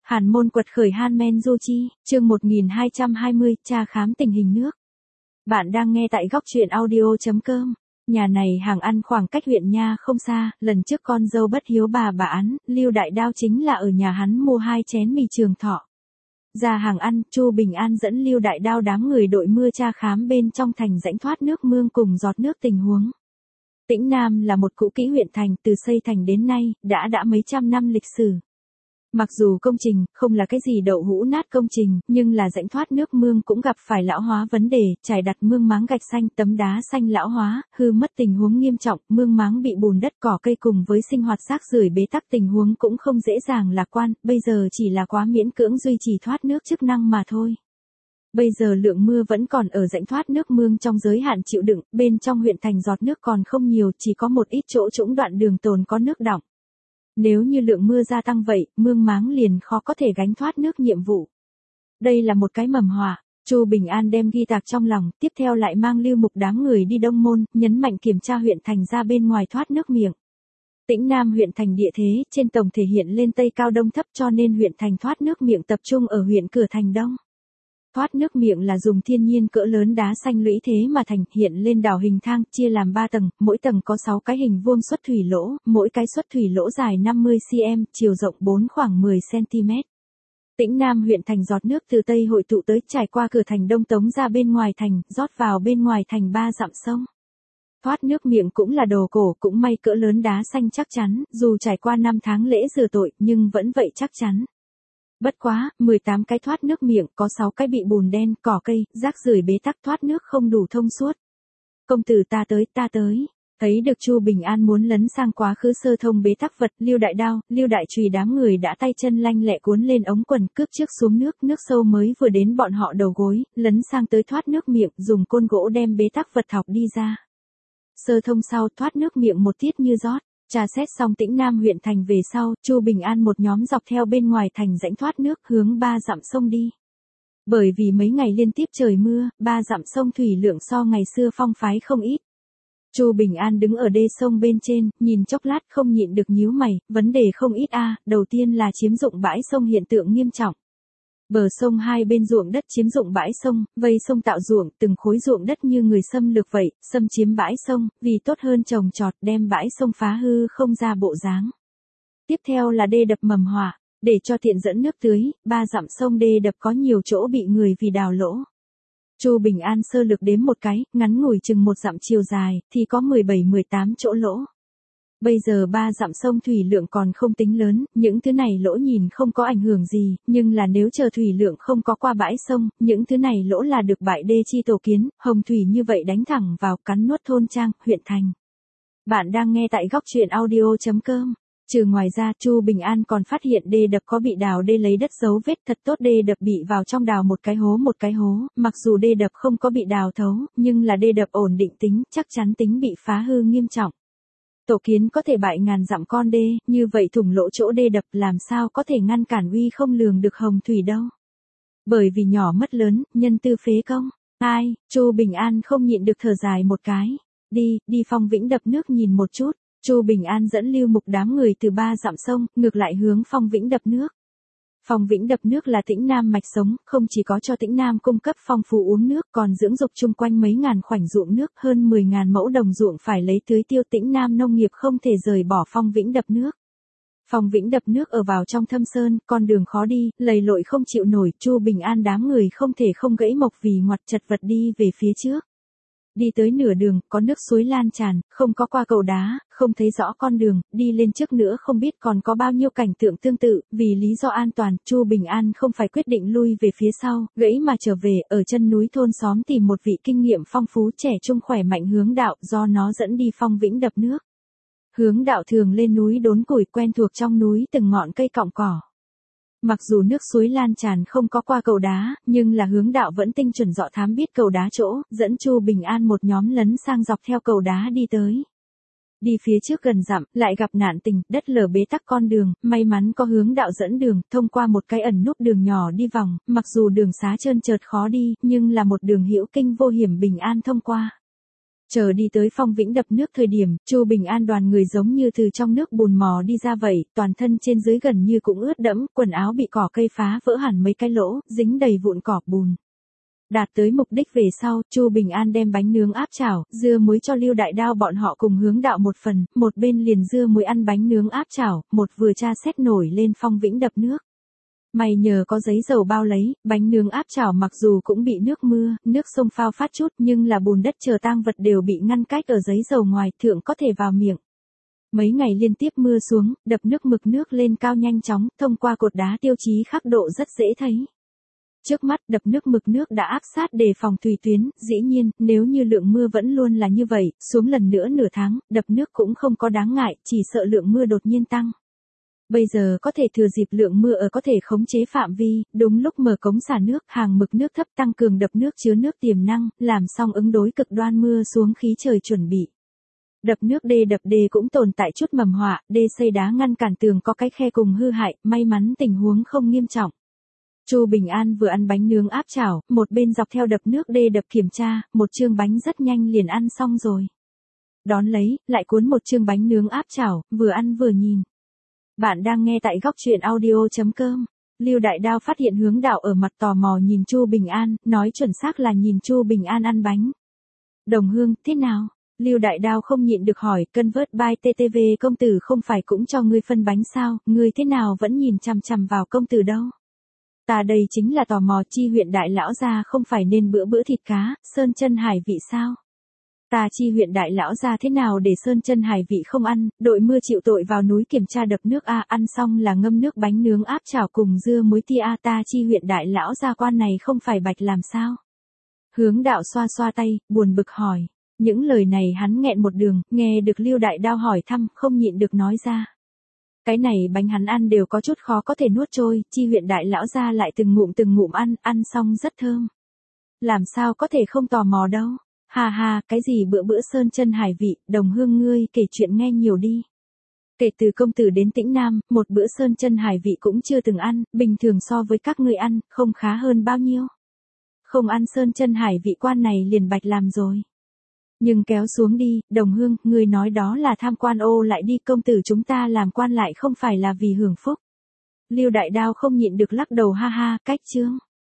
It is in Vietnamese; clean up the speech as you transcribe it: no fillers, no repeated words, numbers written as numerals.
Hàn môn quật khởi Hanmen Yuchi, chương 1220, tra khám tình hình nước. Bạn đang nghe tại góc truyện audio.com. Nhà này hàng ăn khoảng cách huyện nha không xa, lần trước con dâu bất hiếu bà án, Lưu Đại Đao chính là ở nhà hắn mua 2 chén mì Trường Thọ. Ra hàng ăn, Chu Bình An dẫn Lưu Đại Đao đám người đội mưa tra khám bên trong thành rãnh thoát nước mương cùng giọt nước tình huống. Tĩnh Nam là một cũ kỹ huyện thành, từ xây thành đến nay, đã mấy trăm năm lịch sử. Mặc dù công trình không là cái gì đậu hũ nát công trình, nhưng là rãnh thoát nước mương cũng gặp phải lão hóa vấn đề, trải đặt mương máng gạch xanh, tấm đá xanh lão hóa, hư mất tình huống nghiêm trọng, mương máng bị bùn đất cỏ cây cùng với sinh hoạt rác rưởi bế tắc, tình huống cũng không dễ dàng lạc quan, bây giờ chỉ là quá miễn cưỡng duy trì thoát nước chức năng mà thôi. Bây giờ lượng mưa vẫn còn ở rãnh thoát nước mương trong giới hạn chịu đựng, bên trong huyện thành giọt nước còn không nhiều, chỉ có một ít chỗ trũng đoạn đường tồn có nước đọng. Nếu như lượng mưa gia tăng vậy, mương máng liền khó có thể gánh thoát nước nhiệm vụ. Đây là một cái mầm họa. Chu Bình An đem ghi tạc trong lòng, tiếp theo lại mang Lưu Mục đám người đi Đông Môn, nhấn mạnh kiểm tra huyện thành ra bên ngoài thoát nước miệng. Tĩnh Nam huyện thành địa thế, trên tổng thể hiện lên Tây cao Đông thấp, cho nên huyện thành thoát nước miệng tập trung ở huyện Cửa Thành Đông. Thoát nước miệng là dùng thiên nhiên cỡ lớn đá xanh lũy thế mà thành, hiện lên đảo hình thang, chia làm 3 tầng, mỗi tầng có 6 cái hình vuông xuất thủy lỗ, mỗi cái xuất thủy lỗ dài 50 cm, chiều rộng 4 khoảng 10 cm. Tĩnh Nam huyện thành giọt nước từ Tây hội tụ tới, trải qua Cửa Thành Đông tống ra bên ngoài thành, rót vào bên ngoài thành 3 dặm sông. Thoát nước miệng cũng là đồ cổ, cũng may cỡ lớn đá xanh chắc chắn, dù trải qua 5 tháng lễ rửa tội, nhưng vẫn vậy chắc chắn. Bất quá, 18 cái thoát nước miệng, có 6 cái bị bùn đen, cỏ cây, rác rưởi bế tắc, thoát nước không đủ thông suốt. Công tử ta tới. Thấy được Chu Bình An muốn lấn sang quá khứ sơ thông bế tắc vật, Lưu Đại Đao, Lưu Đại Chùy đám người đã tay chân lanh lẹ cuốn lên ống quần, cướp trước xuống nước sâu mới vừa đến bọn họ đầu gối, lấn sang tới thoát nước miệng, dùng côn gỗ đem bế tắc vật thọc đi ra. Sơ thông sau, thoát nước miệng một tiết như rót. Trà xét xong Tĩnh Nam huyện thành về sau, Chu Bình An một nhóm dọc theo bên ngoài thành rãnh thoát nước hướng 3 dặm sông đi. Bởi vì mấy ngày liên tiếp trời mưa, 3 dặm sông thủy lượng so ngày xưa phong phái không ít. Chu Bình An đứng ở đê sông bên trên, nhìn chốc lát không nhịn được nhíu mày, vấn đề không ít đầu tiên là chiếm dụng bãi sông hiện tượng nghiêm trọng. Bờ sông hai bên ruộng đất chiếm dụng bãi sông, vây sông tạo ruộng, từng khối ruộng đất như người xâm lược vậy, xâm chiếm bãi sông, vì tốt hơn trồng trọt đem bãi sông phá hư không ra bộ dáng. Tiếp theo là đê đập mầm họa, để cho tiện dẫn nước tưới, 3 dặm sông đê đập có nhiều chỗ bị người vì đào lỗ. Chu Bình An sơ lược đếm một cái, ngắn ngủi chừng 1 dặm chiều dài, thì có 17-18 chỗ lỗ. Bây giờ 3 dặm sông thủy lượng còn không tính lớn, những thứ này lỗ nhìn không có ảnh hưởng gì, nhưng là nếu chờ thủy lượng không có qua bãi sông, những thứ này lỗ là được bãi đê chi tổ kiến, hồng thủy như vậy đánh thẳng vào cắn nuốt thôn trang, huyện thành. Bạn đang nghe tại góc truyện audio.com. Trừ ngoài ra, Chu Bình An còn phát hiện đê đập có bị đào đê lấy đất dấu vết, thật tốt đê đập bị vào trong đào một cái hố, mặc dù đê đập không có bị đào thấu, nhưng là đê đập ổn định tính, chắc chắn tính bị phá hư nghiêm trọng. Tổ kiến có thể bại ngàn dặm con đê, như vậy thủng lỗ chỗ đê đập làm sao có thể ngăn cản uy không lường được hồng thủy đâu. Bởi vì nhỏ mất lớn, nhân tư phế công. Chu Bình An không nhịn được thở dài một cái. Đi Phong Vĩnh đập nước nhìn một chút. Chu Bình An dẫn Lưu Mục đám người từ 3 dặm sông, ngược lại hướng Phong Vĩnh đập nước. Phong Vĩnh đập nước là Tĩnh Nam mạch sống, không chỉ có cho Tĩnh Nam cung cấp phong phú uống nước, còn dưỡng dục chung quanh mấy ngàn khoảnh ruộng nước, hơn 10.000 mẫu đồng ruộng phải lấy tưới tiêu, Tĩnh Nam nông nghiệp không thể rời bỏ Phong Vĩnh đập nước. Phong Vĩnh đập nước ở vào trong thâm sơn, con đường khó đi, lầy lội không chịu nổi, Chu Bình An đám người không thể không gãy mộc vì ngoặt chật vật đi về phía trước. Đi tới nửa đường, có nước suối lan tràn, không có qua cầu đá, không thấy rõ con đường, đi lên trước nữa không biết còn có bao nhiêu cảnh tượng tương tự, vì lý do an toàn, Chu Bình An không phải quyết định lui về phía sau, gãy mà trở về, ở chân núi thôn xóm tìm một vị kinh nghiệm phong phú trẻ trung khỏe mạnh hướng đạo, do nó dẫn đi Phong Vĩnh đập nước. Hướng đạo thường lên núi đốn củi, quen thuộc trong núi từng ngọn cây cọng cỏ. Mặc dù nước suối lan tràn không có qua cầu đá, nhưng là hướng đạo vẫn tinh chuẩn dọ thám biết cầu đá chỗ, dẫn Chu Bình An một nhóm lấn sang dọc theo cầu đá đi tới. Đi phía trước gần dặm, lại gặp nạn tình, đất lở bế tắc con đường, may mắn có hướng đạo dẫn đường, thông qua một cái ẩn núp đường nhỏ đi vòng, mặc dù đường xá trơn trượt khó đi, nhưng là một đường hữu kinh vô hiểm bình an thông qua. Chờ đi tới Phong Vĩnh đập nước thời điểm, Chu Bình An đoàn người giống như từ trong nước bùn mò đi ra vậy, toàn thân trên dưới gần như cũng ướt đẫm, quần áo bị cỏ cây phá vỡ hẳn mấy cái lỗ, dính đầy vụn cỏ bùn. Đạt tới mục đích về sau, Chu Bình An đem bánh nướng áp chảo, dưa muối cho Lưu Đại Đao bọn họ cùng hướng đạo một phần, một bên liền dưa muối ăn bánh nướng áp chảo, một vừa tra xét nổi lên Phong Vĩnh đập nước. May nhờ có giấy dầu bao lấy, bánh nướng áp chảo mặc dù cũng bị nước mưa, nước sông phao phát chút nhưng là bùn đất chờ tang vật đều bị ngăn cách ở giấy dầu ngoài thượng có thể vào miệng. Mấy ngày liên tiếp mưa xuống, đập nước mực nước lên cao nhanh chóng, thông qua cột đá tiêu chí khắc độ rất dễ thấy. Trước mắt đập nước mực nước đã áp sát đề phòng thủy tuyến, dĩ nhiên, nếu như lượng mưa vẫn luôn là như vậy, xuống lần nữa nửa tháng, đập nước cũng không có đáng ngại, chỉ sợ lượng mưa đột nhiên tăng. Bây giờ có thể thừa dịp lượng mưa ở có thể khống chế phạm vi, đúng lúc mở cống xả nước, hàng mực nước thấp tăng cường đập nước chứa nước tiềm năng, làm xong ứng đối cực đoan mưa xuống khí trời chuẩn bị. Đập nước đập đê cũng tồn tại chút mầm họa, đê xây đá ngăn cản tường có cái khe cùng hư hại, may mắn tình huống không nghiêm trọng. Chu Bình An vừa ăn bánh nướng áp chảo, một bên dọc theo đập nước đập kiểm tra, một chương bánh rất nhanh liền ăn xong rồi. Đón lấy, lại cuốn một chương bánh nướng áp chảo, vừa ăn vừa nhìn. Bạn đang nghe tại góc truyện audio.com. Lưu Đại Đao phát hiện hướng đạo ở mặt tò mò nhìn Chu Bình An, nói chuẩn xác là nhìn Chu Bình An ăn bánh. Đồng Hương, thế nào? Lưu Đại Đao không nhịn được hỏi, Convert by TTV công tử không phải cũng cho ngươi phân bánh sao, ngươi thế nào vẫn nhìn chằm chằm vào công tử đâu? Ta đây chính là tò mò Chi huyện đại lão gia không phải nên bữa bữa thịt cá, sơn chân hải vị sao? Ta Chi huyện đại lão gia thế nào để sơn chân hải vị không ăn, đội mưa chịu tội vào núi kiểm tra đập nước a, ăn xong là ngâm nước bánh nướng áp chảo cùng dưa muối tia a, ta Chi huyện đại lão gia quan này không phải bạch làm sao? Hướng đạo xoa xoa tay, buồn bực hỏi. Những lời này hắn nghẹn một đường, nghe được Lưu Đại Đao hỏi thăm, không nhịn được nói ra. Cái này bánh hắn ăn đều có chút khó có thể nuốt trôi, Chi huyện đại lão gia lại từng ngụm ăn xong rất thơm. Làm sao có thể không tò mò đâu. Hà hà, cái gì bữa bữa sơn chân hải vị, Đồng Hương ngươi kể chuyện nghe nhiều đi. Kể từ công tử đến Tĩnh Nam, một bữa sơn chân hải vị cũng chưa từng ăn, bình thường so với các ngươi ăn, không khá hơn bao nhiêu. Không ăn sơn chân hải vị quan này liền bạch làm rồi. Nhưng kéo xuống đi, Đồng Hương, ngươi nói đó là tham quan ô lại đi, công tử chúng ta làm quan lại không phải là vì hưởng phúc. Lưu Đại Đao không nhịn được lắc đầu ha ha, cách chương.